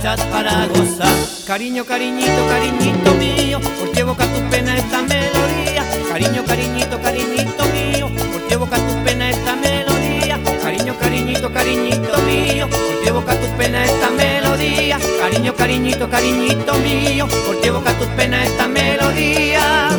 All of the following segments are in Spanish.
muchachas para gozar. Cariño, cariñito, cariñito mío, por ti evoca tu pena esta melodía. Cariño, cariñito, cariñito mío, por ti evoca tu pena esta melodía. Cariño, cariñito, cariñito mío, por ti evoca tu pena esta melodía. Cariño, cariñito, cariñito mío, por ti evoca tu pena esta melodía.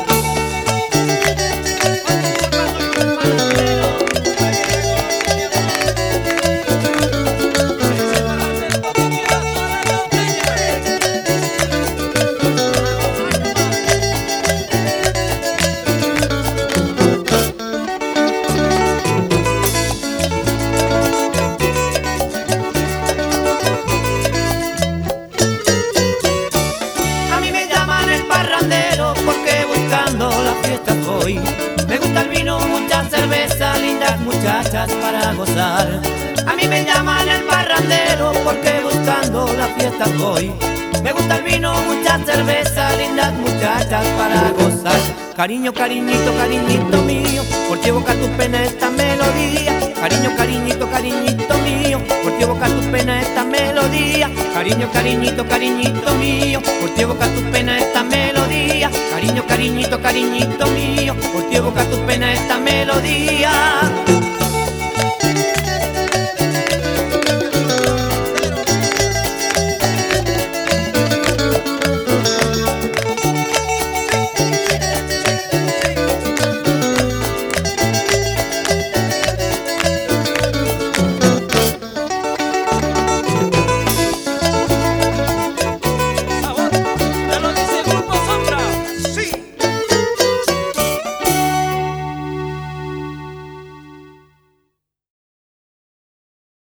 Porque buscando la fiesta voy. Me gusta el vino, mucha cerveza, lindas muchachas para gozar. A mí me llaman el parrandero porque buscando la fiesta voy. Me gusta el vino, mucha cerveza, lindas muchachas para gozar. Cariño, cariñito, cariñito mío, por ti evoca tu pena esta melodía. Cariño, cariñito, cariñito mío, por ti evoca tu pena esta melodía. Cariño, cariñito, cariñito mío, por ti evoca tu pena esta melodía. Cariño, cariñito, cariñito mío, por ti evoca tu pena esta melodía.